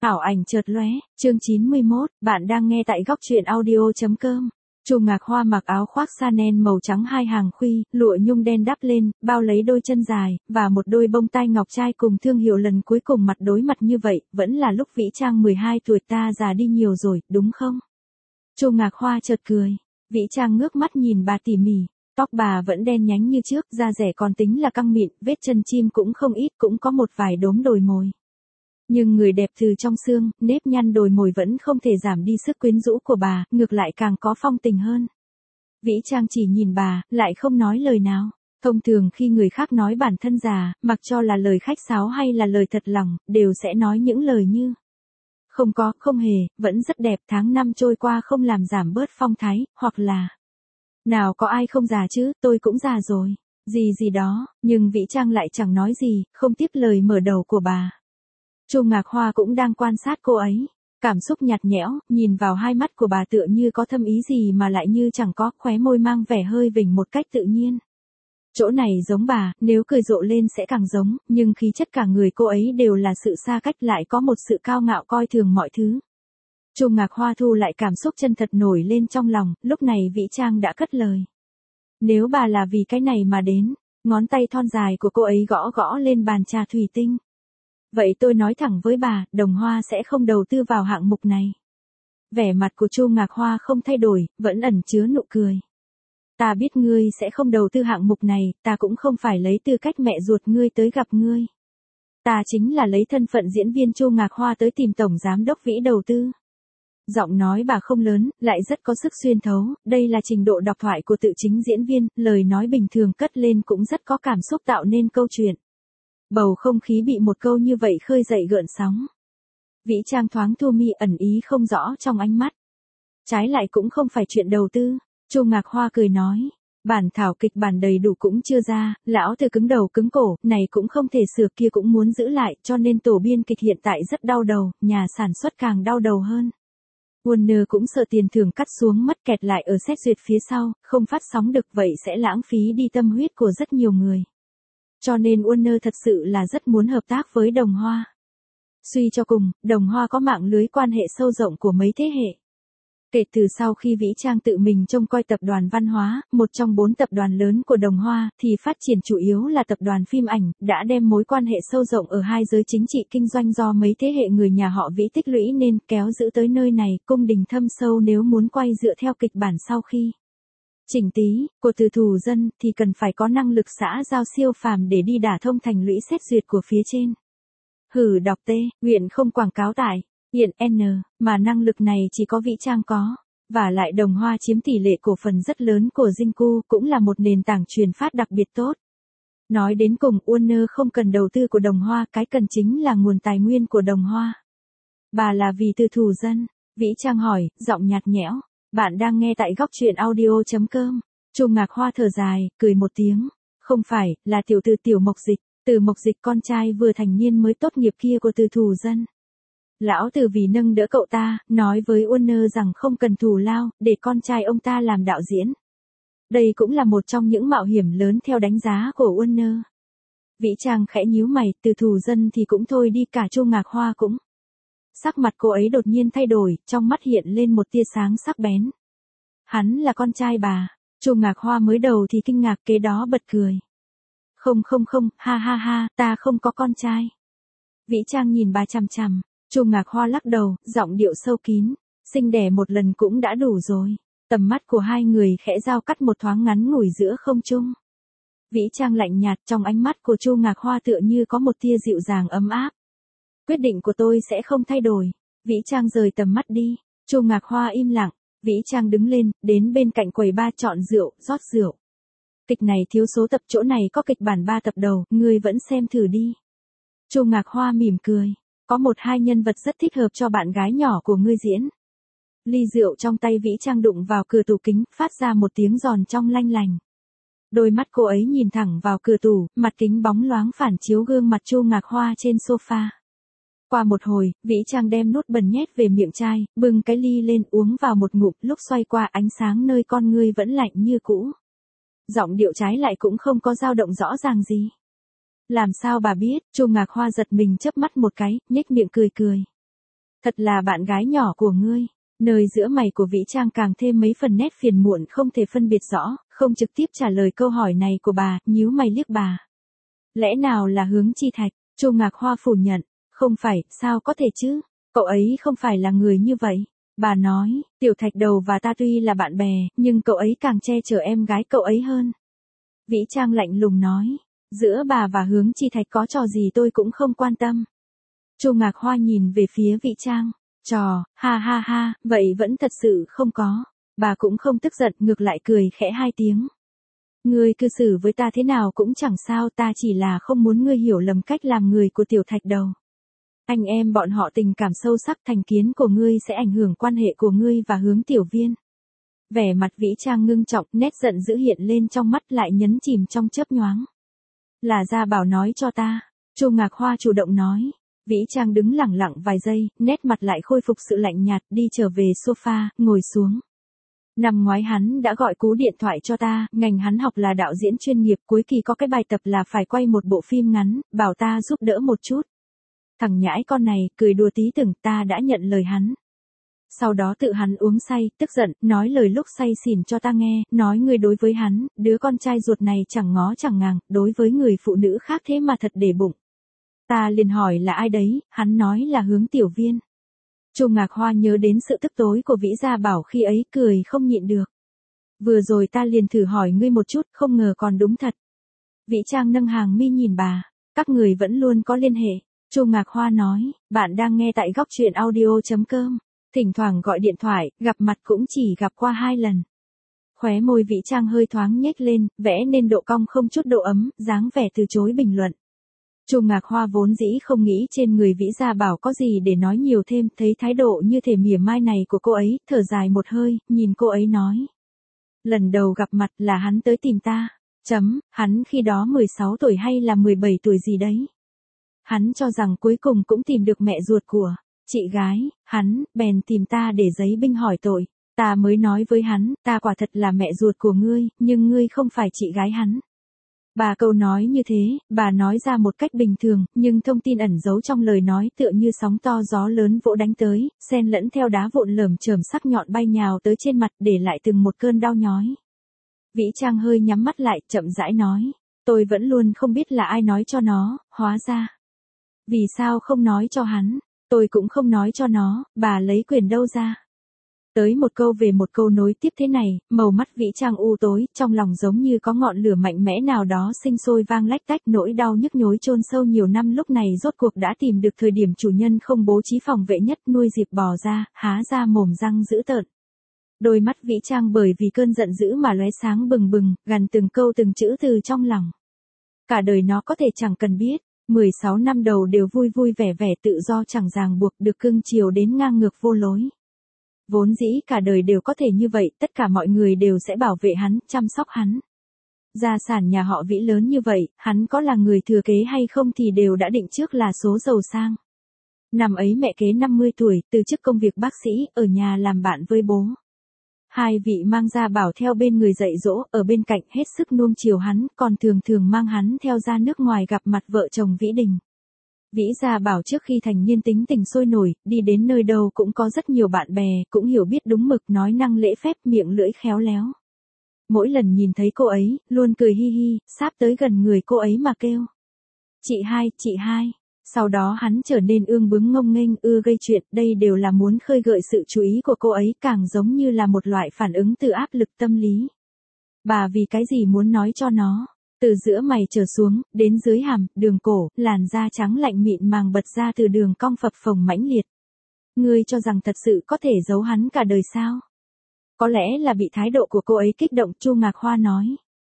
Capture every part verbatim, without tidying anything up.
Ảo ảnh chợt lóe, chương chín mươi mốt, bạn đang nghe tại góc truyện audio chấm com. Chu Ngạc Hoa mặc áo khoác Chanel màu trắng hai hàng khuy, lụa nhung đen đắp lên, bao lấy đôi chân dài, và một đôi bông tai ngọc trai cùng thương hiệu lần cuối cùng mặt đối mặt như vậy, vẫn là lúc Vĩ Trang mười hai tuổi ta già đi nhiều rồi, đúng không? Chu Ngạc Hoa chợt cười. Vĩ Trang ngước mắt nhìn bà tỉ mỉ. Tóc bà vẫn đen nhánh như trước, da rẻ còn tính là căng mịn, vết chân chim cũng không ít, cũng có một vài đốm đồi mồi. Nhưng người đẹp từ trong xương, nếp nhăn đồi mồi vẫn không thể giảm đi sức quyến rũ của bà, ngược lại càng có phong tình hơn. Vĩ Trang chỉ nhìn bà, lại không nói lời nào. Thông thường khi người khác nói bản thân già, mặc cho là lời khách sáo hay là lời thật lòng, đều sẽ nói những lời như không có, không hề, vẫn rất đẹp, tháng năm trôi qua không làm giảm bớt phong thái, hoặc là nào có ai không già chứ, tôi cũng già rồi, gì gì đó, nhưng Vĩ Trang lại chẳng nói gì, không tiếp lời mở đầu của bà. Chu Ngạc Hoa cũng đang quan sát cô ấy, cảm xúc nhạt nhẽo, nhìn vào hai mắt của bà tựa như có thâm ý gì mà lại như chẳng có, khóe môi mang vẻ hơi vểnh một cách tự nhiên. Chỗ này giống bà, nếu cười rộ lên sẽ càng giống, nhưng khí chất cả người cô ấy đều là sự xa cách, lại có một sự cao ngạo coi thường mọi thứ. Chu Ngạc Hoa thu lại cảm xúc chân thật nổi lên trong lòng, lúc này Vĩ Trang đã cất lời. Nếu bà là vì cái này mà đến, ngón tay thon dài của cô ấy gõ gõ lên bàn trà thủy tinh. Vậy tôi nói thẳng với bà, Đồng Hoa sẽ không đầu tư vào hạng mục này. Vẻ mặt của Chu Ngạc Hoa không thay đổi, vẫn ẩn chứa nụ cười. Ta biết ngươi sẽ không đầu tư hạng mục này, ta cũng không phải lấy tư cách mẹ ruột ngươi tới gặp ngươi. Ta chính là lấy thân phận diễn viên Chu Ngạc Hoa tới tìm Tổng Giám đốc Vĩ đầu tư. Giọng nói bà không lớn, lại rất có sức xuyên thấu, đây là trình độ đọc thoại của tự chính diễn viên, lời nói bình thường cất lên cũng rất có cảm xúc tạo nên câu chuyện. Bầu không khí bị một câu như vậy khơi dậy gợn sóng. Vĩ Trang thoáng thu mi ẩn ý không rõ trong ánh mắt. Trái lại cũng không phải chuyện đầu tư. Chu Ngạc Hoa cười nói. Bản thảo kịch bản đầy đủ cũng chưa ra, lão từ cứng đầu cứng cổ, này cũng không thể sửa kia cũng muốn giữ lại, cho nên tổ biên kịch hiện tại rất đau đầu, nhà sản xuất càng đau đầu hơn. Warner cũng sợ tiền thưởng cắt xuống mất kẹt lại ở xét duyệt phía sau, không phát sóng được vậy sẽ lãng phí đi tâm huyết của rất nhiều người. Cho nên Warner thật sự là rất muốn hợp tác với Đồng Hoa. Suy cho cùng, Đồng Hoa có mạng lưới quan hệ sâu rộng của mấy thế hệ. Kể từ sau khi Vĩ Trang tự mình trông coi tập đoàn văn hóa, một trong bốn tập đoàn lớn của Đồng Hoa, thì phát triển chủ yếu là tập đoàn phim ảnh, đã đem mối quan hệ sâu rộng ở hai giới chính trị kinh doanh do mấy thế hệ người nhà họ Vĩ tích lũy nên kéo giữ tới nơi này, cung đình thâm sâu nếu muốn quay dựa theo kịch bản sau khi chỉnh tí, của từ thù dân, thì cần phải có năng lực xã giao siêu phàm để đi đả thông thành lũy xét duyệt của phía trên. Hử đọc T, huyện không quảng cáo tại, hiện N, mà năng lực này chỉ có Vĩ Trang có. Và lại Đồng Hoa chiếm tỷ lệ cổ phần rất lớn của Jinko, cũng là một nền tảng truyền phát đặc biệt tốt. Nói đến cùng, Warner không cần đầu tư của Đồng Hoa, cái cần chính là nguồn tài nguyên của Đồng Hoa. Bà là vì từ thù dân. Vĩ Trang hỏi, giọng nhạt nhẽo. Bạn đang nghe tại góc truyện audio chấm com. Chu Ngạc Hoa thở dài, cười một tiếng. Không phải, là tiểu từ Tiểu Mộc Dịch, Từ Mộc Dịch con trai vừa thành niên mới tốt nghiệp kia của từ thù dân. Lão Từ vì nâng đỡ cậu ta, nói với Warner rằng không cần thù lao, để con trai ông ta làm đạo diễn. Đây cũng là một trong những mạo hiểm lớn theo đánh giá của Warner. Vĩ Trang khẽ nhíu mày, từ thù dân thì cũng thôi đi, cả Chu Ngạc Hoa cũng. Sắc mặt cô ấy đột nhiên thay đổi, trong mắt hiện lên một tia sáng sắc bén. Hắn là con trai bà. Chu Ngạc Hoa mới đầu thì kinh ngạc, kế đó bật cười. Không không không, ha ha ha, ta không có con trai. Vĩ Trang nhìn bà chằm chằm. Chu Ngạc Hoa lắc đầu, giọng điệu sâu kín. Sinh đẻ một lần cũng đã đủ rồi. Tầm mắt của hai người khẽ giao cắt một thoáng ngắn ngủi giữa không trung. Vĩ Trang lạnh nhạt, trong ánh mắt của Chu Ngạc Hoa tựa như có một tia dịu dàng ấm áp. Quyết định của tôi sẽ không thay đổi. Vĩ Trang rời tầm mắt đi. Chu Ngạc Hoa im lặng. Vĩ Trang đứng lên, đến bên cạnh quầy bar chọn rượu, rót rượu. Kịch này thiếu số tập, chỗ này có kịch bản ba tập đầu, ngươi vẫn xem thử đi. Chu Ngạc Hoa mỉm cười. Có một hai nhân vật rất thích hợp cho bạn gái nhỏ của ngươi diễn. Ly rượu trong tay Vĩ Trang đụng vào cửa tủ kính, phát ra một tiếng giòn trong lanh lành. Đôi mắt cô ấy nhìn thẳng vào cửa tủ, mặt kính bóng loáng phản chiếu gương mặt Chu Ngạc Hoa trên sofa. Qua một hồi, Vĩ Trang đem nút bần nhét về miệng chai, bưng cái ly lên uống vào một ngụm, lúc xoay qua ánh sáng nơi con ngươi vẫn lạnh như cũ. Giọng điệu trái lại cũng không có dao động rõ ràng gì. Làm sao bà biết? Chu Ngạc Hoa giật mình chớp mắt một cái, nhếch miệng cười cười. Thật là bạn gái nhỏ của ngươi. Nơi giữa mày của Vĩ Trang càng thêm mấy phần nét phiền muộn không thể phân biệt rõ, không trực tiếp trả lời câu hỏi này của bà, nhíu mày liếc bà. Lẽ nào là Hướng Chi Thạch? Chu Ngạc Hoa phủ nhận. Không phải, sao có thể chứ? Cậu ấy không phải là người như vậy. Bà nói, Tiểu Thạch Đầu và ta tuy là bạn bè, nhưng cậu ấy càng che chở em gái cậu ấy hơn. Vĩ Trang lạnh lùng nói, giữa bà và Hướng Chi Thạch có trò gì tôi cũng không quan tâm. Chu Ngạc Hoa nhìn về phía Vĩ Trang, trò, ha ha ha, vậy vẫn thật sự không có. Bà cũng không tức giận, ngược lại cười khẽ hai tiếng. Ngươi cư xử với ta thế nào cũng chẳng sao, ta chỉ là không muốn ngươi hiểu lầm cách làm người của Tiểu Thạch Đầu. Anh em bọn họ tình cảm sâu sắc, thành kiến của ngươi sẽ ảnh hưởng quan hệ của ngươi và Hướng Tiểu Viên. Vẻ mặt Vĩ Trang ngưng trọng, nét giận dữ hiện lên trong mắt lại nhấn chìm trong chớp nhoáng. Là Gia Bảo nói cho ta. Chu Ngạc Hoa chủ động nói. Vĩ Trang đứng lẳng lặng vài giây, nét mặt lại khôi phục sự lạnh nhạt, đi trở về sofa, ngồi xuống. Năm ngoái hắn đã gọi cú điện thoại cho ta, ngành hắn học là đạo diễn chuyên nghiệp, cuối kỳ có cái bài tập là phải quay một bộ phim ngắn, bảo ta giúp đỡ một chút. Thằng nhãi con này, cười đùa tí tưởng ta đã nhận lời hắn. Sau đó tự hắn uống say, tức giận, nói lời lúc say xỉn cho ta nghe, nói người đối với hắn, đứa con trai ruột này chẳng ngó chẳng ngàng, đối với người phụ nữ khác thế mà thật để bụng. Ta liền hỏi là ai đấy, hắn nói là Hướng Tiểu Viên. Chu Ngạc Hoa nhớ đến sự tức tối của Vĩ Gia Bảo khi ấy, cười không nhịn được. Vừa rồi ta liền thử hỏi ngươi một chút, không ngờ còn đúng thật. Vĩ Trang nâng hàng mi nhìn bà, các người vẫn luôn có liên hệ. Chu Ngạc Hoa nói, bạn đang nghe tại góc truyện audio chấm com. Thỉnh thoảng gọi điện thoại, gặp mặt cũng chỉ gặp qua hai lần. Khóe môi Vĩ Trang hơi thoáng nhếch lên, vẽ nên độ cong không chút độ ấm, dáng vẻ từ chối bình luận. Chu Ngạc Hoa vốn dĩ không nghĩ trên người Vĩ Gia Bảo có gì để nói nhiều thêm, thấy thái độ như thể mỉa mai này của cô ấy, thở dài một hơi, nhìn cô ấy nói. Lần đầu gặp mặt là hắn tới tìm ta. Chấm, hắn khi đó mười sáu tuổi hay là mười bảy tuổi gì đấy. Hắn cho rằng cuối cùng cũng tìm được mẹ ruột của chị gái, hắn, bèn tìm ta để giấy binh hỏi tội. Ta mới nói với hắn, ta quả thật là mẹ ruột của ngươi, nhưng ngươi không phải chị gái hắn. Bà câu nói như thế, bà nói ra một cách bình thường, nhưng thông tin ẩn giấu trong lời nói tựa như sóng to gió lớn vỗ đánh tới, xen lẫn theo đá vụn lởm chởm sắc nhọn bay nhào tới trên mặt để lại từng một cơn đau nhói. Vĩ Trang hơi nhắm mắt lại, chậm rãi nói, tôi vẫn luôn không biết là ai nói cho nó, hóa ra. Vì sao không nói cho hắn, tôi cũng không nói cho nó, bà lấy quyền đâu ra. Tới một câu về một câu nối tiếp thế này, màu mắt Vĩ Trang u tối, trong lòng giống như có ngọn lửa mạnh mẽ nào đó sinh sôi vang lách tách, nỗi đau nhức nhối chôn sâu nhiều năm lúc này rốt cuộc đã tìm được thời điểm chủ nhân không bố trí phòng vệ nhất, nuôi dịp bò ra, há ra mồm răng dữ tợn. Đôi mắt Vĩ Trang bởi vì cơn giận dữ mà lóe sáng bừng bừng, gằn từng câu từng chữ từ trong lòng. Cả đời nó có thể chẳng cần biết, mười sáu năm đầu đều vui vui vẻ vẻ tự do chẳng ràng buộc, được cưng chiều đến ngang ngược vô lối. Vốn dĩ cả đời đều có thể như vậy, tất cả mọi người đều sẽ bảo vệ hắn, chăm sóc hắn. Gia sản nhà họ Vĩ lớn như vậy, hắn có là người thừa kế hay không thì đều đã định trước là số giàu sang. Năm ấy mẹ kế năm mươi tuổi, từ chức công việc bác sĩ, ở nhà làm bạn với bố. Hai vị mang Gia Bảo theo bên người dạy dỗ, ở bên cạnh hết sức nuông chiều hắn, còn thường thường mang hắn theo ra nước ngoài gặp mặt vợ chồng Vĩ Đình. Vĩ Gia Bảo trước khi thành niên tính tình sôi nổi, đi đến nơi đâu cũng có rất nhiều bạn bè, cũng hiểu biết đúng mực, nói năng lễ phép, miệng lưỡi khéo léo. Mỗi lần nhìn thấy cô ấy, luôn cười hi hi, sáp tới gần người cô ấy mà kêu. Chị hai, chị hai. Sau đó hắn trở nên ương bướng ngông nghênh, ưa gây chuyện, đây đều là muốn khơi gợi sự chú ý của cô ấy, càng giống như là một loại phản ứng từ áp lực tâm lý. Bà vì cái gì muốn nói cho nó? Từ giữa mày trở xuống, đến dưới hàm, đường cổ, làn da trắng lạnh mịn màng bật ra từ đường cong phập phồng mãnh liệt. Ngươi cho rằng thật sự có thể giấu hắn cả đời sao? Có lẽ là bị thái độ của cô ấy kích động, Chu Ngạc Hoa nói.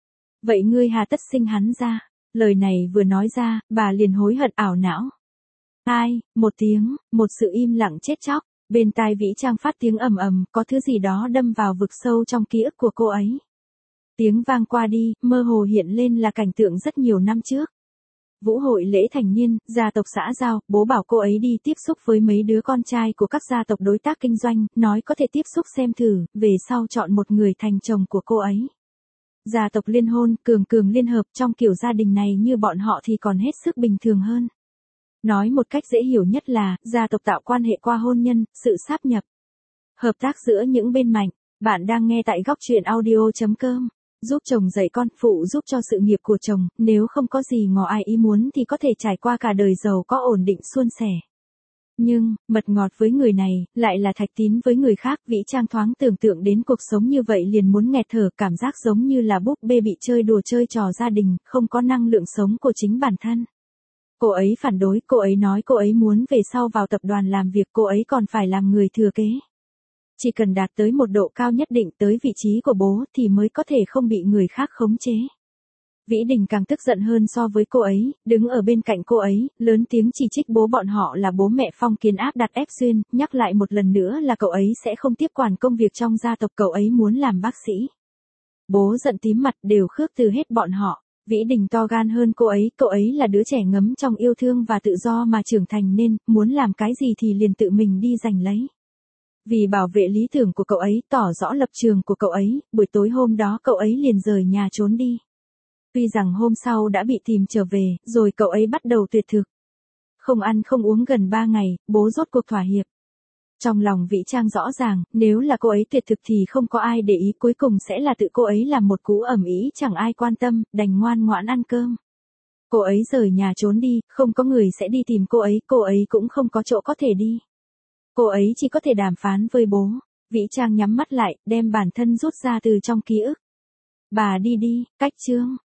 Vậy ngươi hà tất sinh hắn ra? Lời này vừa nói ra, bà liền hối hận ảo não. Ai, một tiếng, một sự im lặng chết chóc, bên tai Vĩ Trang phát tiếng ầm ầm, có thứ gì đó đâm vào vực sâu trong ký ức của cô ấy. Tiếng vang qua đi, mơ hồ hiện lên là cảnh tượng rất nhiều năm trước. Vũ hội lễ thành niên, gia tộc xã giao, bố bảo cô ấy đi tiếp xúc với mấy đứa con trai của các gia tộc đối tác kinh doanh, nói có thể tiếp xúc xem thử, về sau chọn một người thành chồng của cô ấy. Gia tộc liên hôn, cường cường liên hợp, trong kiểu gia đình này như bọn họ thì còn hết sức bình thường hơn. Nói một cách dễ hiểu nhất là, gia tộc tạo quan hệ qua hôn nhân, sự sáp nhập. Hợp tác giữa những bên mạnh. Bạn đang nghe tại góc chuyện audio chấm com. Giúp chồng dạy con, phụ giúp cho sự nghiệp của chồng, nếu không có gì ngỏ ai ý muốn thì có thể trải qua cả đời giàu có ổn định suôn sẻ. Nhưng, mật ngọt với người này, lại là thạch tín với người khác. Vĩ Trang thoáng tưởng tượng đến cuộc sống như vậy liền muốn nghẹt thở, cảm giác giống như là búp bê bị chơi đùa chơi trò gia đình, không có năng lượng sống của chính bản thân. Cô ấy phản đối, cô ấy nói cô ấy muốn về sau vào tập đoàn làm việc, cô ấy còn phải làm người thừa kế. Chỉ cần đạt tới một độ cao nhất định, tới vị trí của bố thì mới có thể không bị người khác khống chế. Vĩ Đình càng tức giận hơn so với cô ấy, đứng ở bên cạnh cô ấy, lớn tiếng chỉ trích bố bọn họ là bố mẹ phong kiến áp đặt ép xuyên, nhắc lại một lần nữa là cậu ấy sẽ không tiếp quản công việc trong gia tộc, cậu ấy muốn làm bác sĩ. Bố giận tím mặt, đều khước từ hết bọn họ. Vĩ Đình to gan hơn cô ấy, cậu ấy là đứa trẻ ngấm trong yêu thương và tự do mà trưởng thành nên, muốn làm cái gì thì liền tự mình đi giành lấy. Vì bảo vệ lý tưởng của cậu ấy, tỏ rõ lập trường của cậu ấy, buổi tối hôm đó cậu ấy liền rời nhà trốn đi. Tuy rằng hôm sau đã bị tìm trở về, rồi cậu ấy bắt đầu tuyệt thực. Không ăn không uống gần ba ngày, bố rốt cuộc thỏa hiệp. Trong lòng Vĩ Trang rõ ràng, nếu là cô ấy tuyệt thực thì không có ai để ý, cuối cùng sẽ là tự cô ấy làm một cú ầm ĩ, chẳng ai quan tâm, đành ngoan ngoãn ăn cơm. Cô ấy rời nhà trốn đi, không có người sẽ đi tìm cô ấy, cô ấy cũng không có chỗ có thể đi. Cô ấy chỉ có thể đàm phán với bố. Vĩ Trang nhắm mắt lại, đem bản thân rút ra từ trong ký ức. Bà đi đi, cách chương.